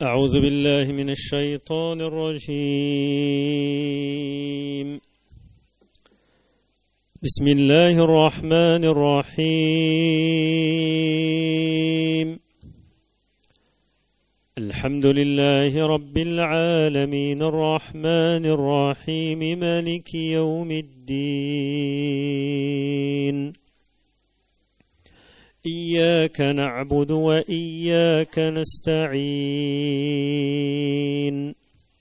أعوذ بالله من الشيطان الرجيم. بسم الله الرحمن الرحيم. الحمد لله رب العالمين الرحمن الرحيم مالك يوم الدين. إياك نعبد وإياك نستعين.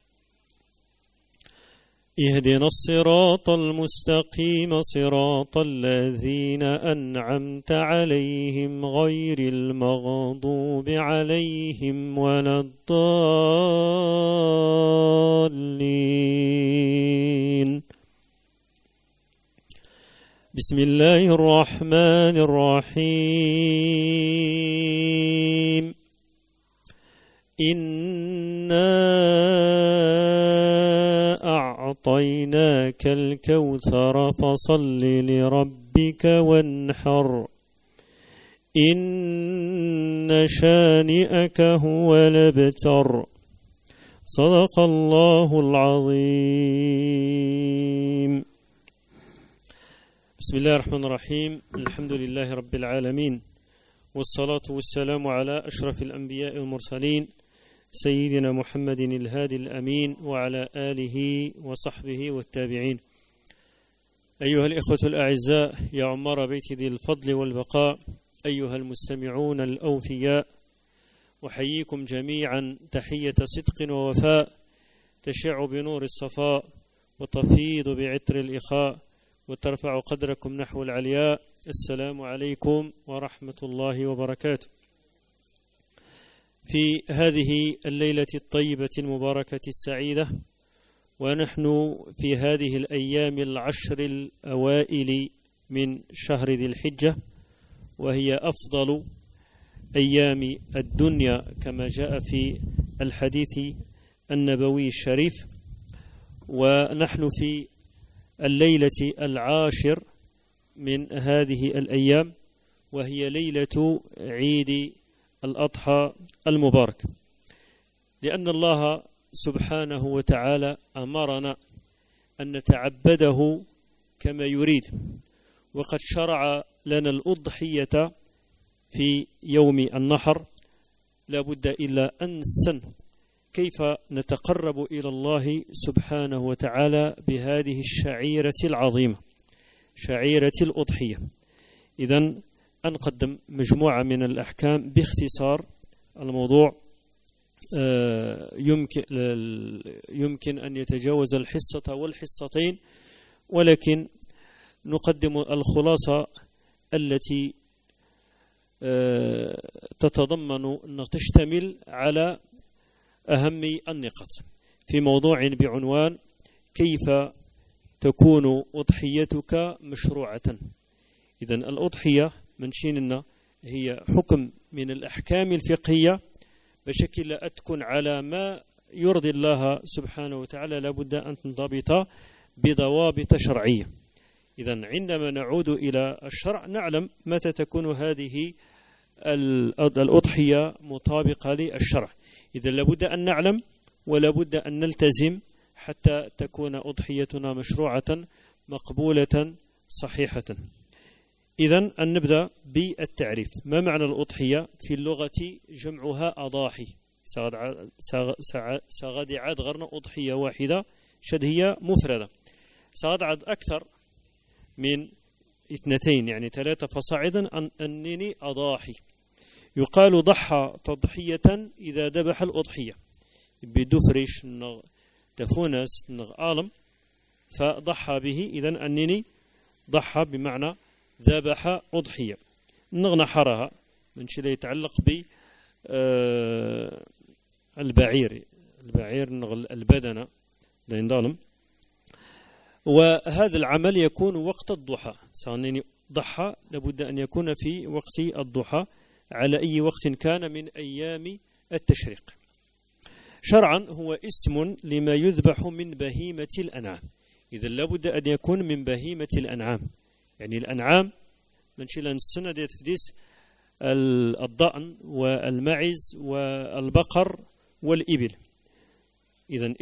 اهدنا الصراط المستقيم صراط الذين أنعمت عليهم غير المغضوب عليهم ولا الضالين. بسم الله الرحمن الرحيم. إنا أعطيناك الكوثر فصل لربك وانحر إن شانئك هو الأبتر. صدق الله العظيم. بسم الله الرحمن الرحيم. الحمد لله رب العالمين، والصلاة والسلام على أشرف الأنبياء والمرسلين سيدنا محمد الهادي الأمين وعلى آله وصحبه والتابعين. أيها الإخوة الأعزاء، يا عمار بيت ذي الفضل والبقاء، أيها المستمعون الأوفياء، وحييكم جميعا تحية صدق ووفاء تشع بنور الصفاء وتفيض بعطر الإخاء وترفع قدركم نحو العلياء. السلام عليكم ورحمة الله وبركاته. في هذه الليلة الطيبة المباركة السعيدة، ونحن في هذه الأيام العشر الأوائل من شهر ذي الحجة، وهي أفضل أيام الدنيا كما جاء في الحديث النبوي الشريف، ونحن في الليلة العاشر من هذه الأيام، وهي ليلة عيد الأضحى المبارك، لأن الله سبحانه وتعالى أمرنا أن نتعبده كما يريد، وقد شرع لنا الأضحية في يوم النحر. لا بد إلا أن نسن كيف نتقرب إلى الله سبحانه وتعالى بهذه الشعيرة العظيمة، شعيرة الأضحية. إذن أنقدم مجموعة من الأحكام باختصار. الموضوع يمكن أن يتجاوز الحصة والحصتين، ولكن نقدم الخلاصة التي تتضمن أن تشتمل على أهم النقاط في موضوع بعنوان كيف تكون أضحيتك مشروعة. إذن الأضحية منشيننا هي حكم من الأحكام الفقهية بشكل لا تكون على ما يرضي الله سبحانه وتعالى، لابد أن تنضبط بضوابط شرعية. إذن عندما نعود إلى الشرع نعلم متى تكون هذه الأضحية مطابقة للشرع. إذن لابد أن نعلم ولابد أن نلتزم حتى تكون أضحيتنا مشروعة مقبولة صحيحة. إذن أن نبدأ بالتعريف. ما معنى الأضحية؟ في اللغة جمعها أضاحي. سغادي عاد غرنا أضحية واحدة شد هي مفردة. سغادي عاد أكثر من 2 يعني 3 فصاعدا أنني أضاحي. يقال ضحى تضحية إذا ذبح الأضحية بدفرش تفونس آلم فضحى به. إذن أنني ضحى بمعنى ذبح أضحية. نحرها من شيء يتعلق بالبعير نغل البدنة لين ظالم. وهذا العمل يكون وقت الضحى. سأنني ضحى لابد أن يكون في وقت الضحى على أي وقت كان من أيام التشريق. شرعا هو اسم لما يذبح من بهيمة الأنعام. إذا لابد أن يكون من بهيمة الأنعام، يعني الأنعام من شيلان السنة ديت فديس الضأن والمعز والبقر والإبل. إذن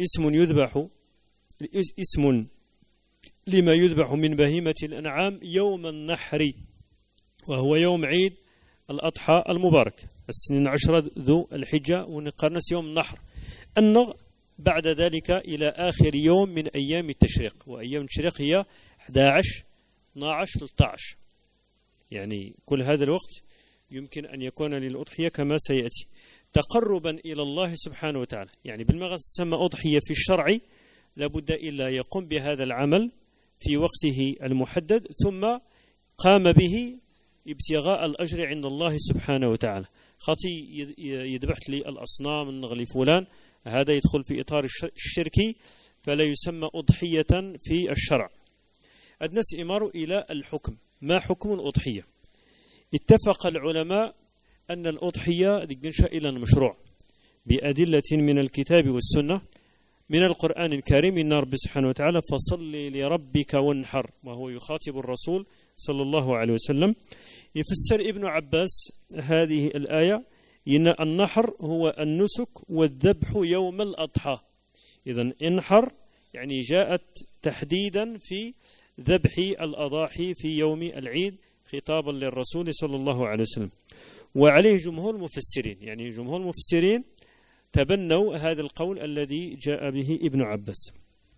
اسم لما يذبح من بهيمة الأنعام يوم النحر، وهو يوم عيد الأضحى المبارك، السنين 10 ذو الحجة، ونقرنس يوم النحر. أن بعد ذلك إلى آخر يوم من أيام التشريق، وأيام التشريق هي 11 12 13، يعني كل هذا الوقت يمكن أن يكون للأضحية كما سيأتي تقربا إلى الله سبحانه وتعالى. يعني بالمغرب تسمى أضحية في الشرع، لابد إلا يقوم بهذا العمل في وقته المحدد، ثم قام به ابتغاء الأجر عند الله سبحانه وتعالى. خاطي يذبحت لي الأصنام النغلي فلان، هذا يدخل في إطار الشرك، فلا يسمى أضحية في الشرع. الناس إماروا إلى الحكم، ما حكم الأضحية؟ اتفق العلماء أن الأضحية تنشأ إلى المشروع بأدلة من الكتاب والسنة، من القرآن الكريم إن رب سبحانه وتعالى فصل لربك وانحر، وهو يخاطب الرسول صلى الله عليه وسلم. يفسر ابن عباس هذه الآية إن النحر هو النسك والذبح يوم الأضحى. إذن انحر يعني جاءت تحديدا في ذبح الأضاحي في يوم العيد خطابا للرسول صلى الله عليه وسلم. وعليه جمهور المفسرين، يعني جمهور المفسرين تبنوا هذا القول الذي جاء به ابن عباس.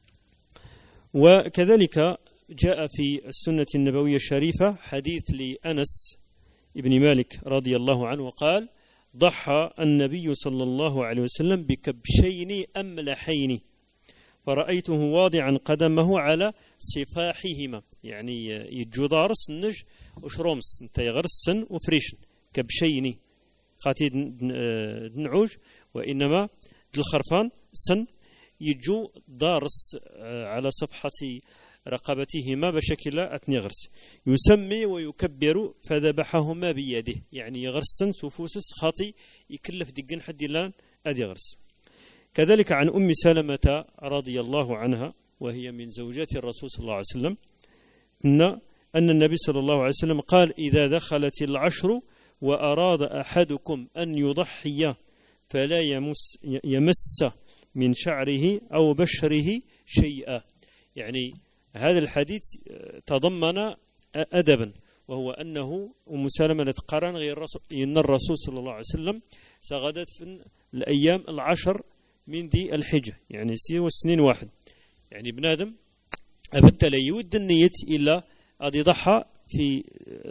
وكذلك جاء في السنة النبوية الشريفة حديث لأنس ابن مالك رضي الله عنه، وقال: ضحى النبي صلى الله عليه وسلم بكبشين أملحين فرأيته واضعا قدمه على صفاحهما، يعني يجدارس النج وشرومس انت يغرسن وفريشن كبشين خاتي دنعوج، وإنما الخرفان سن يجو دارس على صفحة رقبتهما بشكل أتنغرس، يسمي ويكبر فذبحهما بيده، يعني يغرسن سوفوسس خاطي يكلف دقن حد لان أدي غرس. كذلك عن أم سلمة رضي الله عنها، وهي من زوجات الرسول صلى الله عليه وسلم، أن النبي صلى الله عليه وسلم قال: إذا دخلت العشر وأراد أحدكم أن يضحي فلا يمس من شعره أو بشره شيئا. يعني هذا الحديث تضمن أدبا، وهو أنه أم سلمة تقارن غير إن الرسول صلى الله عليه وسلم سغدت في الأيام 10 من ذي الحجة، يعني سوى سنين واحد، يعني بنادم أبت لا يود النية إلا أن يضحى في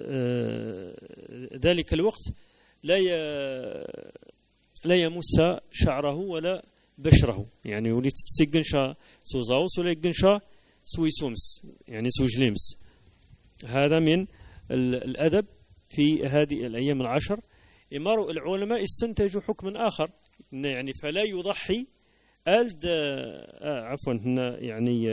ذلك الوقت، لا يمس شعره ولا بشره، يعني ولي تتسجن سوزاوس ولا يقن سويسومس، يعني سوجليمس. هذا من الأدب في هذه الأيام 10. إمارة العلماء استنتجوا حكما آخر، يعني فلا يضحي عفوا يعني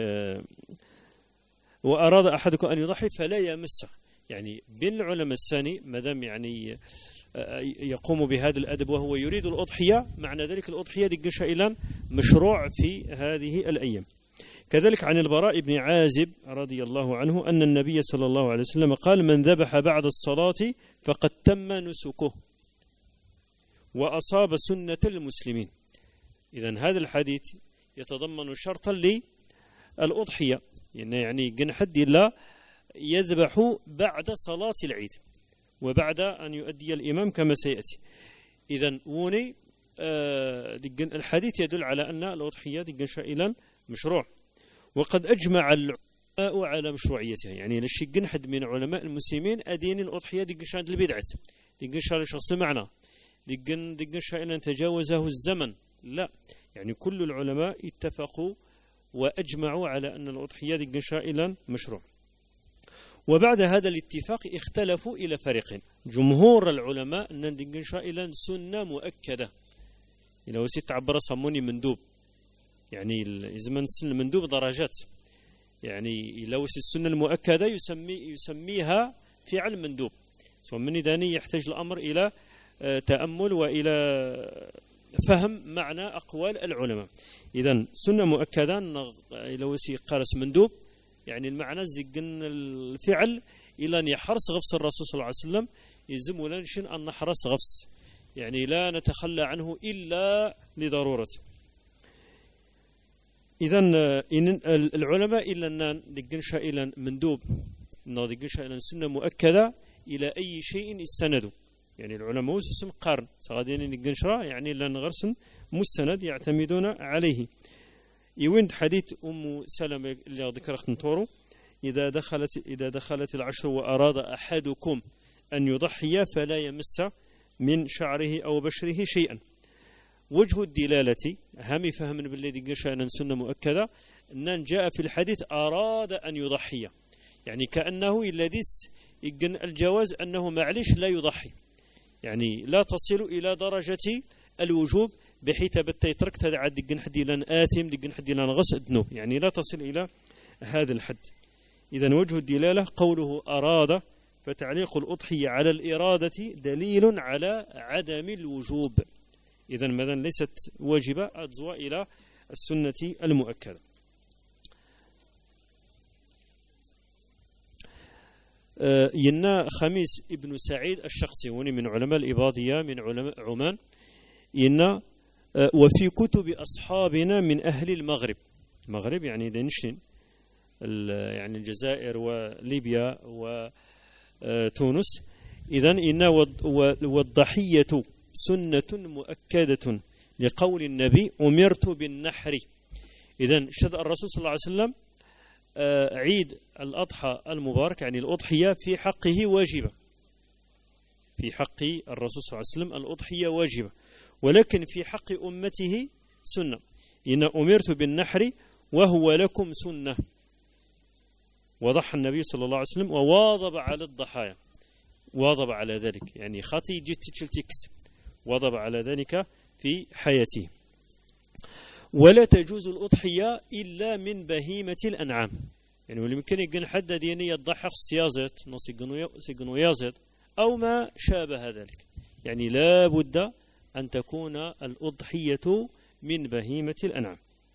وأراد أحدكم أن يضحي فلا يمسه، يعني بين العلماء الثاني مدام يعني يقوم بهذا الأدب وهو يريد الأضحية، معنى ذلك الأضحية دي شائلا مشروع في هذه الأيام. كذلك عن البراء بن عازب رضي الله عنه أن النبي صلى الله عليه وسلم قال: من ذبح بعد الصلاة فقد تم نسكه وأصاب سنة المسلمين. إذن هذا الحديث يتضمن شرطا للأضحية، يعني جن حد لا يذبح بعد صلاة العيد وبعد أن يؤدي الإمام كما سيأتي. إذن وني الحديث يدل على أن الأضحية شائلا مشروع، وقد أجمع العلماء على مشروعيتها. يعني لشي حد من علماء المسلمين أدين الأضحية شان البدعة شان شخص المعنى شائلا تجاوزه الزمن، لا، يعني كل العلماء اتفقوا وأجمعوا على أن الأضحية شائلا مشروع. وبعد هذا الاتفاق اختلفوا إلى فريقين. جمهور العلماء أن شائلا سنة مؤكدة، إلى وسيت عبر صموني مندوب، يعني إذا السنة المندوب درجات، يعني لو السنة المؤكدة يسميها فعل مندوب، ومن داني يحتاج الأمر إلى تأمل وإلى فهم معنى أقوال العلماء. إذن سنة مؤكدة لو قارس مندوب، يعني المعنى زيقن الفعل إلى أن يحرص غفص الرسول صلى الله عليه وسلم يزم ولنشن أن نحرص غفص، يعني لا نتخلى عنه إلا لضرورة. إذن العلماء إلا أن دقنشا إلى مندوب دقنشا إلى سنة مؤكدة إلى أي شيء استندوا. يعني العلماء وسسم قارن سغادين دقنشرا يعني لن غرسن مستند يعتمدون عليه. يويند حديث أم سلمة اللي ذكرت نطورو إذا دخلت العشر وأراد أحدكم أن يضحي فلا يمس من شعره أو بشره شيئا. وجه الدلالة هم فهم بالذي قشأنا سنة مؤكدة أن جاء في الحديث أراد أن يضحي، يعني كأنه يلدس الجواز أنه معلش لا يضحي، يعني لا تصل إلى درجة الوجوب بحيث بتيترك تدعى دقن حدي لن آثم دقن حدي لن غسل ذنوب، يعني لا تصل إلى هذا الحد. إذن وجه الدلالة قوله أراد، فتعليق الأضحية على الإرادة دليل على عدم الوجوب. إذن ماذا ليست واجبة أدزوا إلى السنة المؤكدة. ينا خميس ابن سعيد الشخصي وني من علماء الإباضية من علماء عمان ينا وفي كتب أصحابنا من أهل المغرب يعني دنشن يعني الجزائر وليبيا وتونس. إذن إن والضحية سنة مؤكدة لقول النبي أمرت بالنحر. إذن شد الرسول صلى الله عليه وسلم عيد الأضحى المبارك يعني الأضحية في حقه واجبة، في حق الرسول صلى الله عليه وسلم الأضحية واجبة، ولكن في حق أمته سنة. إن أمرت بالنحر وهو لكم سنة. وضح النبي صلى الله عليه وسلم وواظب على الضحايا، واظب على ذلك يعني خطي جت تشلتكس، واظب على ذلك في حياته. ولا تجوز الأضحية إلا من بهيمة الأنعام، يعني واللي يمكن يقن حد ديني يضحك استيازت نصيقنو يازت أو ما شابه ذلك، يعني لا بد أن تكون الأضحية من بهيمة الأنعام.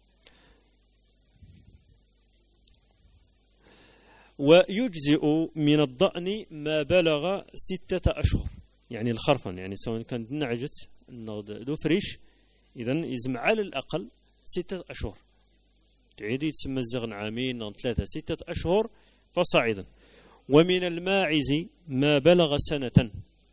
ويجزئ من الضأن ما بلغ 6 أشهر، يعني الخرفان يعني سواء كانت نعجت دو فريش إذن يزم على الأقل 6 أشهر، تعيدي تسمى الزغن عامين 3 6 أشهر فصاعدا. ومن الماعز ما بلغ 1 سنة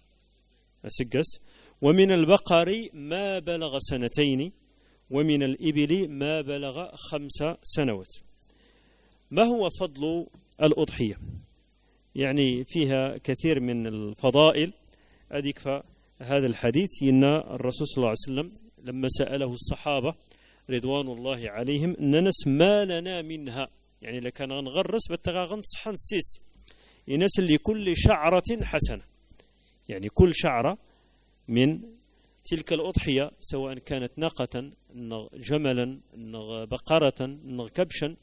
أسجس، ومن البقر ما بلغ 2 سنين، ومن الإبل ما بلغ 5 سنوات. ما هو فضل الأضحية؟ يعني فيها كثير من الفضائل. أديك فهذا الحديث إن الرسول صلى الله عليه وسلم لما سأله الصحابة رضوان الله عليهم ننس ما لنا منها، يعني لكان نغرس بالتغاغن صحن السيس ينس لكل شعرة حسنة، يعني كل شعرة من تلك الأضحية سواء كانت ناقة جملا بقرة كبشا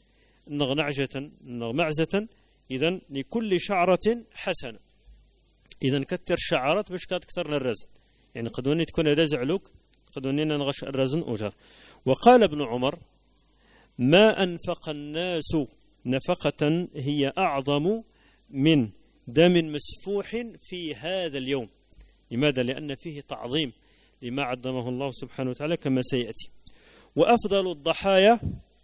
نعجة معزة، إذن لكل شعرة حسنة. إذن كتر شعرات باش كتكثر الرزن، يعني قدوني تكون هذا زعلوك قدوني نغش الرزن أجر. وقال ابن عمر ما أنفق الناس نفقة هي أعظم من دم مسفوح في هذا اليوم. لماذا؟ لأن فيه تعظيم لما عظمه الله سبحانه وتعالى كما سيأتي. وأفضل الضحايا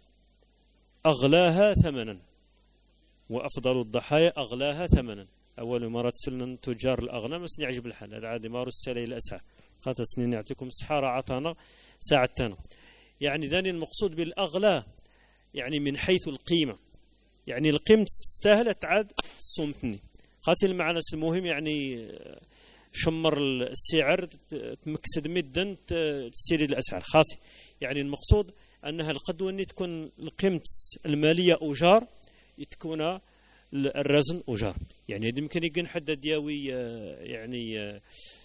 أغلاها ثمنا، وأفضل الضحايا أغلاها ثمنا. أول مرة سلنا تجار الأغنام بس نعجب الحال هذا عادي مارو السلي الأسعار خاطر سنين يعطيكم سحارة عطانا ساعتنا، يعني ذاني المقصود بالأغلى يعني من حيث القيمة، يعني القيمة تستاهل تعاد صمتني خاطر المعنى المهم يعني شمر السعر تمكسد مدا تسيري الأسعار خاطر، يعني المقصود أنها القدوة أن تكون القيمة المالية أجار تكون الرزن أجار. يعني يمكن يكون حد دياوي يعني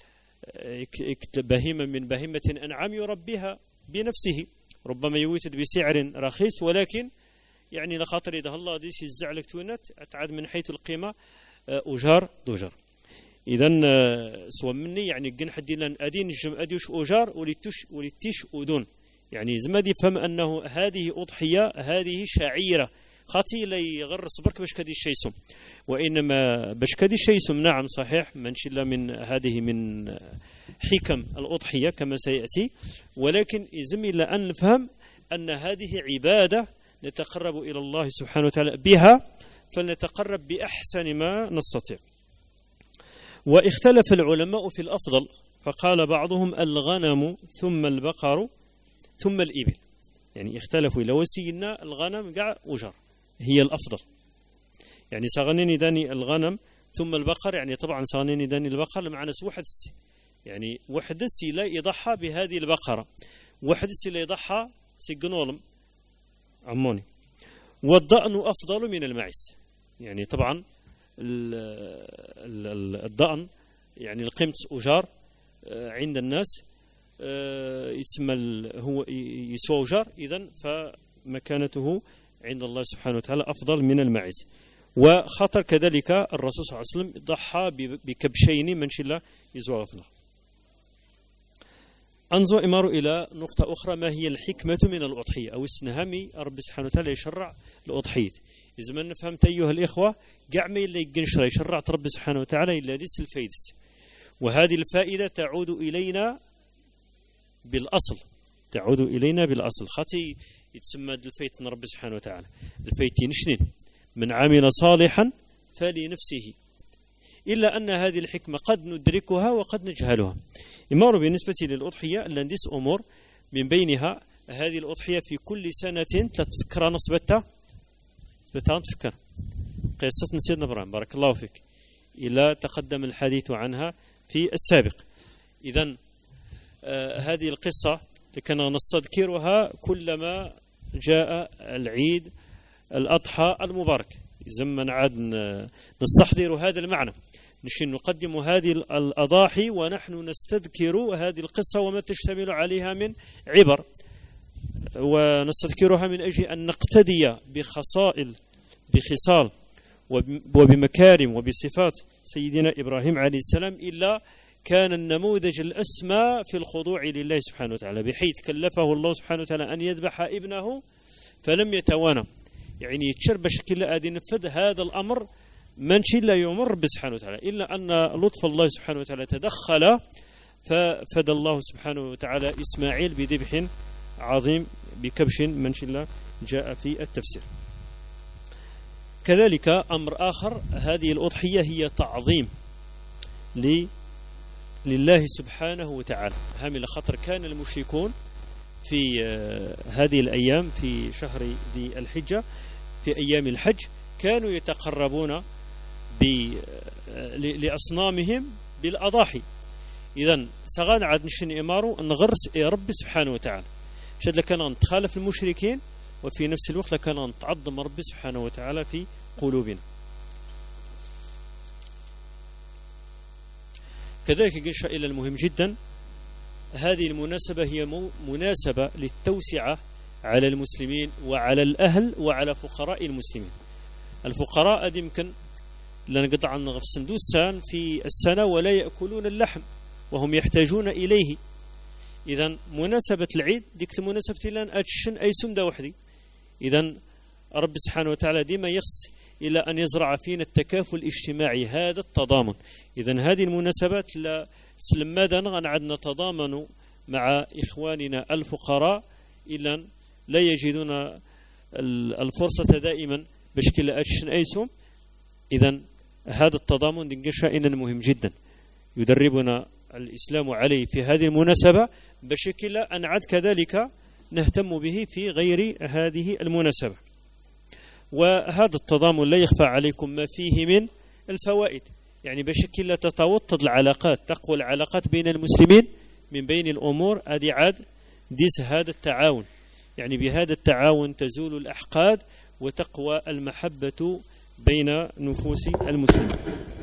بهيمة من بهيمة أنعام يربيها بنفسه، ربما يوجد بسعر رخيص ولكن يعني لخاطر إذا الله ديس يزعلك توينت أتعاد من حيث القيمة أجار دوجر. إذن سوى مني يعني جن حد لن أدين الجم أديش أجار ولتش أدون، يعني زمد يفهم أنه هذه أضحية هذه شعيرة خاطي لا يغرس برك باش كدي الشيسم، وإنما باش كدي الشيسم نعم صحيح منشي لا من هذه من حكم الأضحية كما سيأتي، ولكن يلزم إلى أن نفهم أن هذه عبادة نتقرب إلى الله سبحانه وتعالى بها، فلنتقرب بأحسن ما نستطيع. واختلف العلماء في الأفضل، فقال بعضهم الغنم ثم البقر ثم الإبل، يعني اختلفوا لو سينا الغنم قاع وجر هي الأفضل، يعني سغنيني داني الغنم ثم البقر، يعني طبعا سغنيني داني البقر معنا واحد السي، يعني واحد السي لا يضحى بهذه البقرة، واحد السي لا يضحى سيقنولم عموني. والضأن أفضل من المعز، يعني طبعا الضأن يعني القيمة أجار عند الناس يتسمى هو يسوى أجار، إذن فمكانته عند الله سبحانه وتعالى أفضل من المعز. وخطر كذلك الرسول صلى الله عليه وسلم ضحى بكبشين من شلا يزوى غفله. أنظر إمار إلى نقطة أخرى، ما هي الحكمة من الأضحية أو السنهامي رب سبحانه وتعالى يشرع الأضحية. إذا ما نفهمت أيها الإخوة قاع ما اللي يقنشر يشرع رب سبحانه وتعالى إلا ديس الفائدة، وهذه الفائدة تعود إلينا بالأصل، تعود إلينا بالأصل. خاطي يتسمى الفيت رب سبحانه وتعالى الفيتين شنين من عمل صالحا فلنفسه، إلا أن هذه الحكمة قد ندركها وقد نجهلها. إمار بالنسبة للأضحية لندس أمور، من بينها هذه الأضحية في كل سنة تفكر نصبتها تفكر قصة سيدنا إبراهيم بارك الله فيك، إلى تقدم الحديث عنها في السابق. إذن هذه القصة كنا نستذكرها كلما جاء العيد الأضحى المبارك، زمن عاد نستحضر هذا المعنى، نشين نقدم هذه الأضاحي ونحن نستذكر هذه القصة وما تشتمل عليها من عبر، ونستذكرها من أجل أن نقتدي بخصال وبمكارم وبصفات سيدنا إبراهيم عليه السلام، إلا كان النموذج الأسمى في الخضوع لله سبحانه وتعالى، بحيث كلفه الله سبحانه وتعالى أن يذبح ابنه فلم يتوانى، يعني يتشر بشكل آدي نفذ هذا الأمر من شيء لا يمر بسبحانه وتعالى، إلا أن لطف الله سبحانه وتعالى تدخل ففدى الله سبحانه وتعالى إسماعيل بذبح عظيم بكبش من شيء لا جاء في التفسير. كذلك أمر آخر، هذه الأضحية هي تعظيم لله سبحانه وتعالى. هامل خطر كان المشركون في هذه الأيام في شهر ذي الحجة في أيام الحج كانوا يتقربون لأصنامهم بالأضاحي. إذن سغان عاد نشن إمارو نغرس رب سبحانه وتعالى، شد لكان نتخالف المشركين وفي نفس الوقت لكان نتعظم رب سبحانه وتعالى في قلوبنا. كذلك إنشاء إلى المهم جدا، هذه المناسبة هي مناسبة للتوسعة على المسلمين وعلى الأهل وعلى فقراء المسلمين. الفقراء هذه يمكن لنقطع عن غفصن دوسان في السنة ولا يأكلون اللحم وهم يحتاجون إليه. إذن مناسبة العيد ديك المناسبة لان أتشن أي سمدة وحدي. إذن رب سبحانه وتعالى ديما يخص إلى أن يزرع فينا التكافل الاجتماعي، هذا التضامن. إذن هذه المناسبات لماذا نغنعد نتضامن مع إخواننا الفقراء إلا لا يجدون الفرصة دائما بشكل أتشن أيسهم. إذن هذا التضامن دنجشائنا مهم جدا يدربنا الإسلام عليه في هذه المناسبة بشكل أنعد كذلك نهتم به في غير هذه المناسبة. وهذا التضامن لا يخفى عليكم ما فيه من الفوائد، يعني بشكل تتوطد العلاقات، تقوى العلاقات بين المسلمين. من بين الأمور هذه عاد ديس هذا التعاون، يعني بهذا التعاون تزول الأحقاد وتقوى المحبة بين نفوس المسلمين.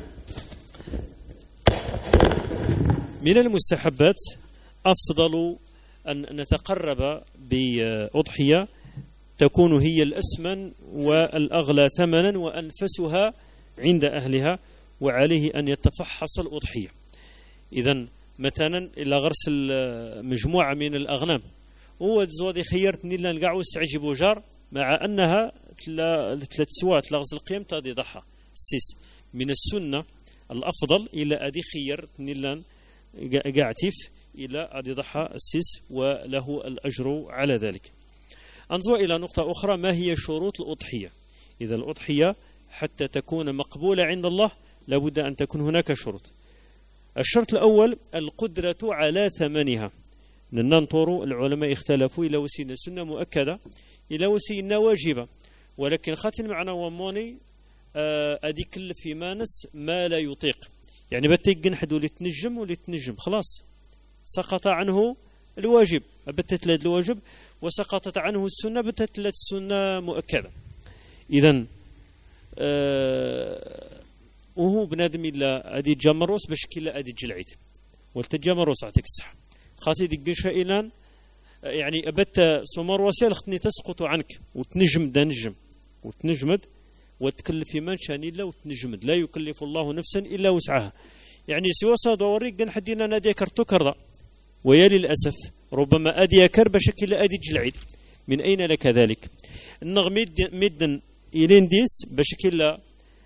من المستحبات أفضل أن نتقرب بأضحية تكون هي الأسمن والأغلى ثمنا وأنفسها عند أهلها، وعليه أن يتفحص الأضحية. إذن مثلا إلى غرس مجموعة من الأغنام هو زودي خيرتني لنقعو استعجب جار، مع أنها ثلاث سوات لغز القيم تادي ضحى السيس من السنة الأفضل إلى أدي خير نيلان قاعتيف إلى أدي ضحى السيس وله الأجر على ذلك. انظر إلى نقطة أخرى، ما هي شروط الأضحية؟ إذا الأضحية حتى تكون مقبولة عند الله لابد أن تكون هناك شروط. الشرط الأول القدرة على ثمنها. ننطر العلماء اختلفوا إلى وسيلة سنة مؤكدة إلى وسيلة واجبة، ولكن خاتم معنا وموني أدي كل في مانس ما لا يطيق، يعني بتيجن حدو لتنجم خلاص سقط عنه الواجب، بتتلد الواجب وسقطت عنه السنة، بتتلد السنة مؤكدة. إذن وهو بنادم إلا أدي جمروس باش كلا أدي جلعيد والتجمروس عتك الصح خاطي ديك شائلان، يعني أبت سمر وسيل خطني تسقط عنك وتنجم دا نجم وتنجمد وتكلف من شان إلا وتنجمد، لا يكلف الله نفسا إلا وسعها. يعني سوى صادوري قن حدينا نادي كرتو كرضا، ويا للأسف ربما أدي كر بشكل أدي جلعيد. من أين لك ذلك؟ النغ مدن إلين ديس بشكل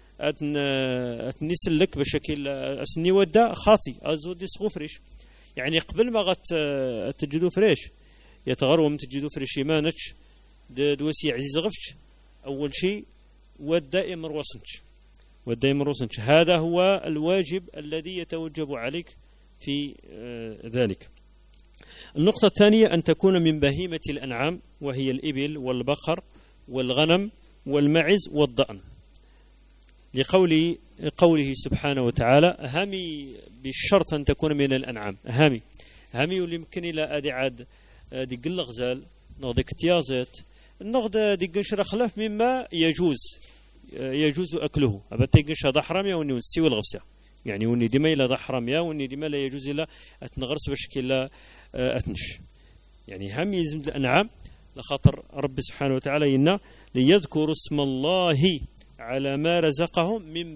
أتنسل لك بشكل أسني ودا خاطي أزود ديس غفريش، يعني قبل ما غت تجدو فريش يتغروا من تجدو فريش يمانتش دوسي عزيز غفتش أول شيء والدائم روسنش هذا هو الواجب الذي يتوجب عليك في ذلك. النقطة الثانية أن تكون من بهيمة الأنعام، وهي الإبل والبقر والغنم والمعز والضأن، لقوله سبحانه وتعالى هامي بالشرط أن تكون من الأنعام. هامي واللي يمكن إلى أدي عاد دي قل غزال نغدي كتيازات النغد دي قنشر خلاف مما يجوز أكله. أبتي قنشر ضحرميا وني ونسيو الغفسة، يعني وني ديما إلى ضحرميا وني ديما لا يجوز إلا أتنغرس بشكل أتنش. يعني هم يزم الأنعام لخاطر رب سبحانه وتعالى إنا ليذكروا اسم الله على ما رزقهم من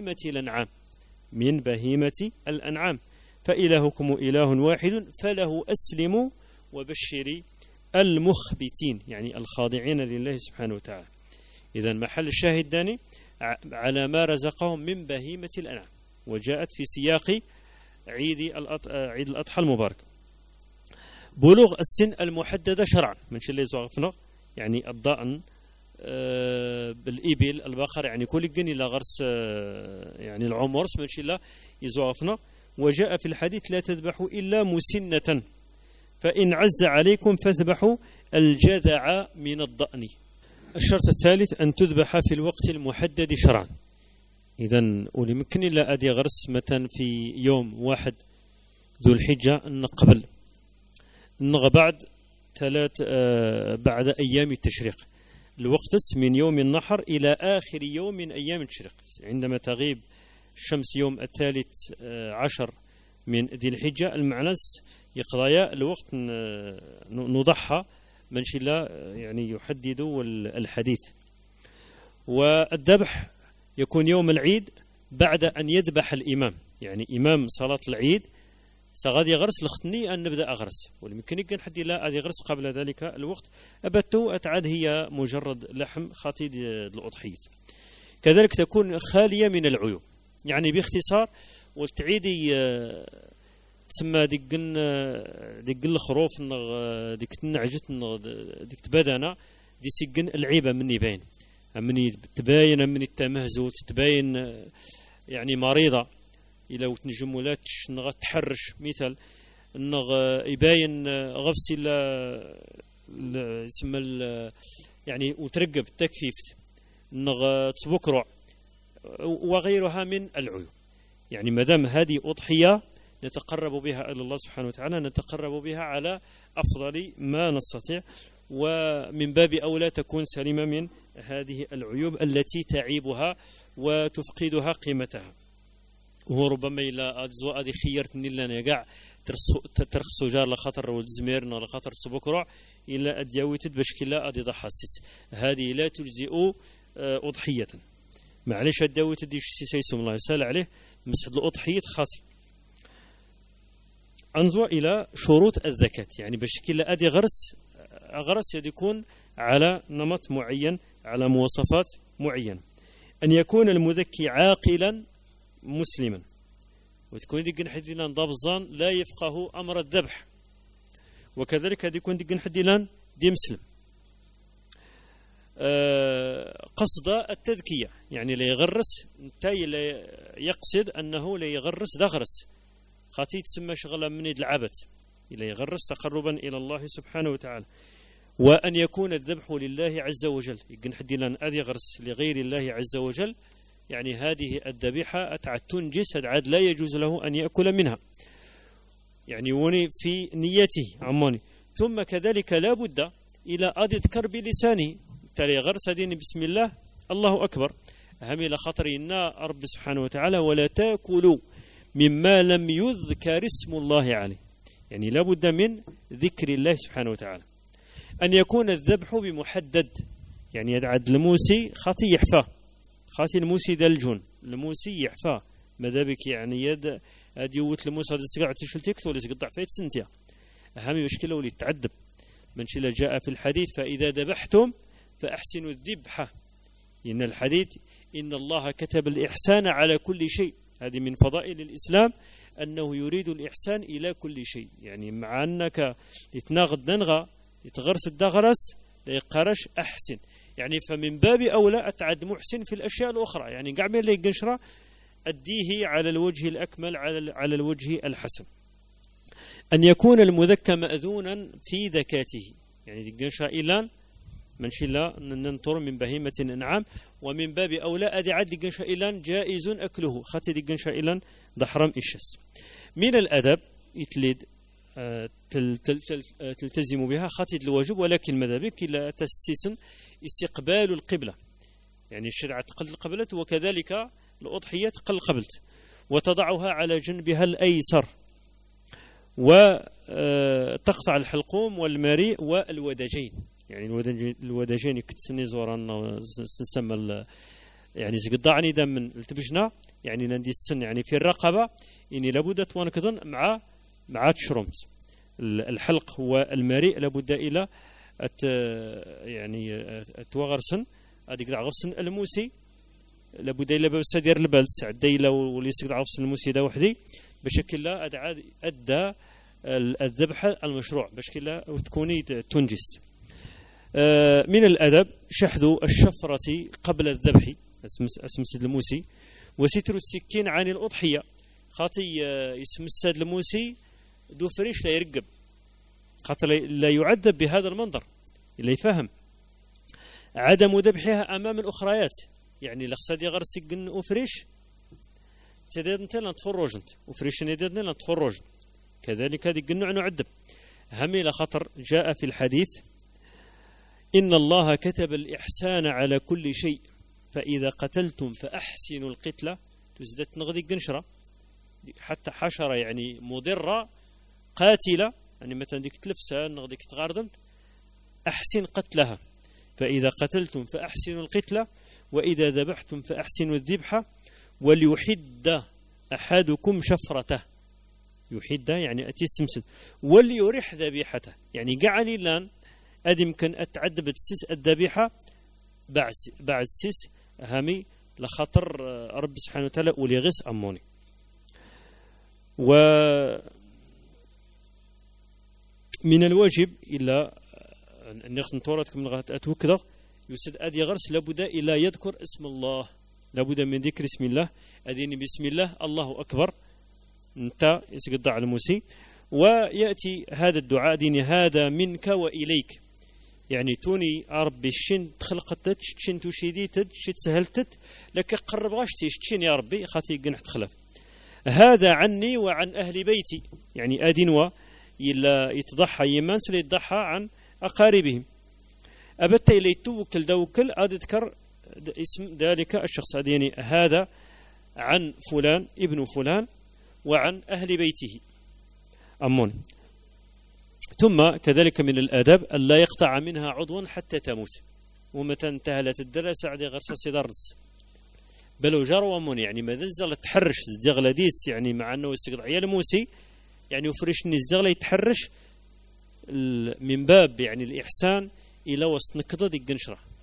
بهيمة الأنعام فإلهكم إله واحد فله أسلموا وبشري المخبتين، يعني الخاضعين لله سبحانه وتعالى. إذن محل الشاهد داني على ما رزقهم من بهيمة الأنعام، وجاءت في سياق عيد الأضحى المبارك. بلوغ السن المحددة شرعا من شيء اللي يزوغفنا، يعني الضأن بالإبل البقر، يعني كل جن إلى غرس يعني العمر من شيء الله يزوغفنا. وجاء في الحديث لا تذبحوا إلا مسنة، فإن عز عليكم فاذبحوا الجذع من الضأن. الشرط الثالث أن تذبح في الوقت المحدد شرعا. إذن ولمكن إلا أدي غرس متى في يوم 1 ذو الحجة أن قبل بعد أيام التشريق، الوقت من يوم النحر إلى آخر يوم من أيام التشريق، عندما تغيب الشمس يوم 13 من ذي الحجة المعنس يقضايا الوقت نضحى من شلا، يعني يحدد الحديث. والذبح يكون يوم العيد بعد أن يذبح الإمام، يعني إمام صلاة العيد سغادي يغرس لختني أن نبدأ أغرس، ولمكن يكون حد لا أدي غرس قبل ذلك الوقت أبتو أتعاد هي مجرد لحم خاطي الأضحية. كذلك تكون خالية من العيوب، يعني باختصار والتعيدي تسمى ديك الخروف ديك تنعجت ديك تبادنا دي سجن العيبة مني باين مني تباين مني تمهزو تباين يعني مريضة إلا وتنجم ولا نغ تحرش مثال نغ يباين غفسي لا يسمى يعني وترقب تكفيفت نغ تسبكرع وغيرها من العيوب. يعني مادام هذه أضحية نتقرب بها إلى الله سبحانه وتعالى، نتقرب بها على أفضل ما نستطيع، ومن باب أولى تكون سليمة من هذه العيوب التي تعيبها وتفقدها قيمتها. وربما إلا أدزوا أدي خيرت نيلا نجع ترخص جار لخطر والزمير لخطر سبكرع إلا أديويت بشكل أدي ضحاسس، هذه لا تجزئ أضحية. معلش أديويت دي سيسم الله يسال عليه مسحد الأضحية خاطي. أنظر إلى شروط الزكاة، يعني بشكل أدي غرس يكون على نمط معين على مواصفات معينة. أن يكون المذكي عاقلا مسلما، وتكون ديك نحديلان ضبزان لا يفقه أمر الذبح، وكذلك هذا يكون ديك نحديلان دي مسلم. قصد التذكية يعني لا يغرس تاي لا يقصد أنه لا يغرس دغرس خاطي تسمى شغلة من العبث، لا يغرس تقربا إلى الله سبحانه وتعالى. وأن يكون الذبح لله عز وجل، يقن حدينا أذ يغرس لغير الله عز وجل، يعني هذه الذبيحة أتعد تنجس أتعد لا يجوز له أن يأكل منها، يعني وني في نيته عموني. ثم كذلك لا بد إلى أن يذكر بلسانه، تالي غرس دين بسم الله الله أكبر هميل خطرنا رب سبحانه وتعالى ولا تأكلوا مما لم يذكر اسم الله عليه، يعني لا بد من ذكر الله سبحانه وتعالى. أن يكون الذبح بمحدد، يعني يدعد الموسي خاطي يحفاه، خاطي الموسي دلجون الموسي يحفاه مذابك، يعني يد يوت الموسى هذا السقع تشلتك ولا يقطع فيت سنتيا أهم مشكلة ولي تعذب من شلا جاء في الحديث فإذا ذبحتم فأحسنوا الذبحة، إن الحديث إن الله كتب الإحسان على كل شيء، هذه من فضائل الإسلام أنه يريد الإحسان إلى كل شيء، يعني مع أنك يتناغد ننغى يتغرس الدغرس لا يقارش أحسن، يعني فمن باب أولى أتعد محسن في الأشياء الأخرى، يعني قاعد لي قنشرة أديه على الوجه الأكمل على الوجه الحسن. أن يكون المذكى مأذونا في ذكاته، يعني قنشرة إلان من شلا ننطر من بهيمة الأنعام، ومن باب أولى أدي عد قنشرة إلان جائز أكله خاتي قنشرة إلان ضحرم إشس. من الأدب يتلد تلتزم بها خاتي الواجب، ولكن مذابك لا تستسن استقبال القبلة، يعني الشرع تقل القبلة، وكذلك الأضحية تقل قبلت، وتضعها على جنبها الأيسر، وتقطع الحلقوم والمريء والودجين، يعني الودجين كتسني زوران تسمى يعني زقضاعني دم من التبجنا، يعني ندي السن يعني في الرقبة، يعني لابد توانكضن مع تشرمت الحلق والمريء لابد إلى يعني توغرسن هذيك غرسن الموسي لابد إلى بس دير البلس عديلا وليس غرسن الموسي ده وحدي بشكل لا أدى الذبح المشروع بشكل لا وتكوني تنجست. من الأدب شحذ الشفرة قبل الذبح اسم سيد الموسي، وستر السكين عن الأضحية خاطي اسم السيد الموسي دو فريش لا يرقب خاطر لا يعذب بهذا المنظر، اللي يفهم عدم ذبحها أمام الأخريات، يعني لخصاد يغر سجن وفريش تديد نتلا تفرجنت وفريش نديد نتلا تفرجن، كذلك هذه النوع نعذب همي لخطر. جاء في الحديث إن الله كتب الإحسان على كل شيء فإذا قتلتم فأحسنوا القتلة، تزدت نغذي قنشرة حتى حشرة يعني مضرة قاتلة، يعني مثلا ديك تلفسة نغديك تغاردمت أحسن قتلها، فإذا قتلتم فأحسنوا القتلة وإذا ذبحتم فأحسنوا الذبحة وليحد أحدكم شفرته، يحد يعني أتي السمسد وليرح ذبيحته، يعني قعني لان أدي ممكن أتعذب السيس الذبيحة بعد السيس هامي لخطر رب سبحانه وتعالى وليغس أموني. ومن الواجب إلا أن يخدم توراتكم من غات أتوكذا يسد أدي غرس لابد إلا يذكر اسم الله، لابد من ذكر اسم الله، أديني بسم الله الله أكبر انت يسقط على الموسي، ويأتي هذا الدعاء ديني هذا منك وإليك، يعني توني ربي الشن تخلقتت شن تشيديتت شت سهلتت لك قرب غاشتي شن يا ربي خاطي قنح تخلف، هذا عني وعن أهل بيتي، يعني أدينوا إلا يتضحى يمان سلا يتضحى عن أقاربهم، أبت إلي توكل دوكل أذكر اسم ذلك الشخص، يعني هذا عن فلان ابن فلان وعن أهل بيته أمون. ثم كذلك من الآداب ألا يقطع منها عضوا حتى تموت، ومتى انتهلت الدرس عدي غرسة درس بلو جروا أمون، يعني ما نزل تحرش زدغل ديس، يعني مع أنه يستقطع عيال موسي يعني وفرش نزدغل يتحرش من باب يعني الإحسان إلى وسط نكضة دي قنشرة،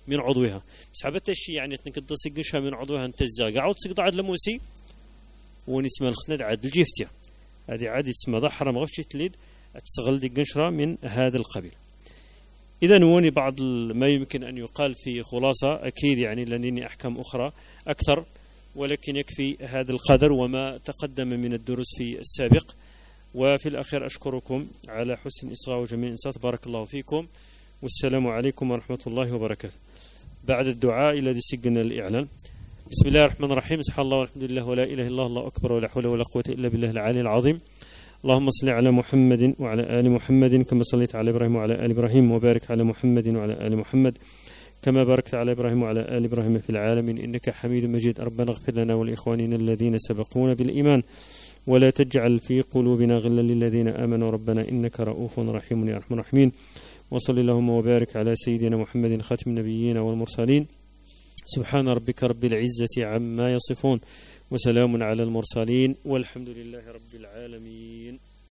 من عضوها سحبت الشيء يعني تنقد سقشها من عضوها انت الزاق عود سقط عاد لموسي ونسمى الخند عاد الجيفتيا هذه عاد اسمها ضحرة مغفش تليد تسغل دي قنشرة من هذا القبيل. إذا نوني بعض ما يمكن أن يقال في خلاصة أكيد يعني لديني أحكام أخرى أكثر ولكن يكفي هذا القدر وما تقدم من الدروس في السابق. وفي الأخير أشكركم على حسن إصغاء وجميع الإنصات بارك الله فيكم والسلام عليكم ورحمة الله وبركاته. بعد الدعاء الذي سجلنا الإعلان بسم الله الرحمن الرحيم سبحان الله والحمد لله ولا إله إلا الله الله أكبر ولا حول ولا قوة إلا بالله العلي العظيم. اللهم صل على محمد وعلى آل محمد كما صليت على إبراهيم وعلى آل إبراهيم وبارك على محمد وعلى آل محمد كما باركت على إبراهيم وعلى آل إبراهيم في العالمين إنك حميد مجيد. ربنا اغفر لنا ولإخواننا الذين سبقونا بالإيمان ولا تجعل في قلوبنا غلا للذين آمنوا ربنا إنك رؤوف رحيم يا أرحم الراحمين. وصل اللهم وبارك على سيدنا محمد خاتم النبيين والمرسلين سبحان ربك رب العزة عما يصفون وسلام على المرسلين والحمد لله رب العالمين.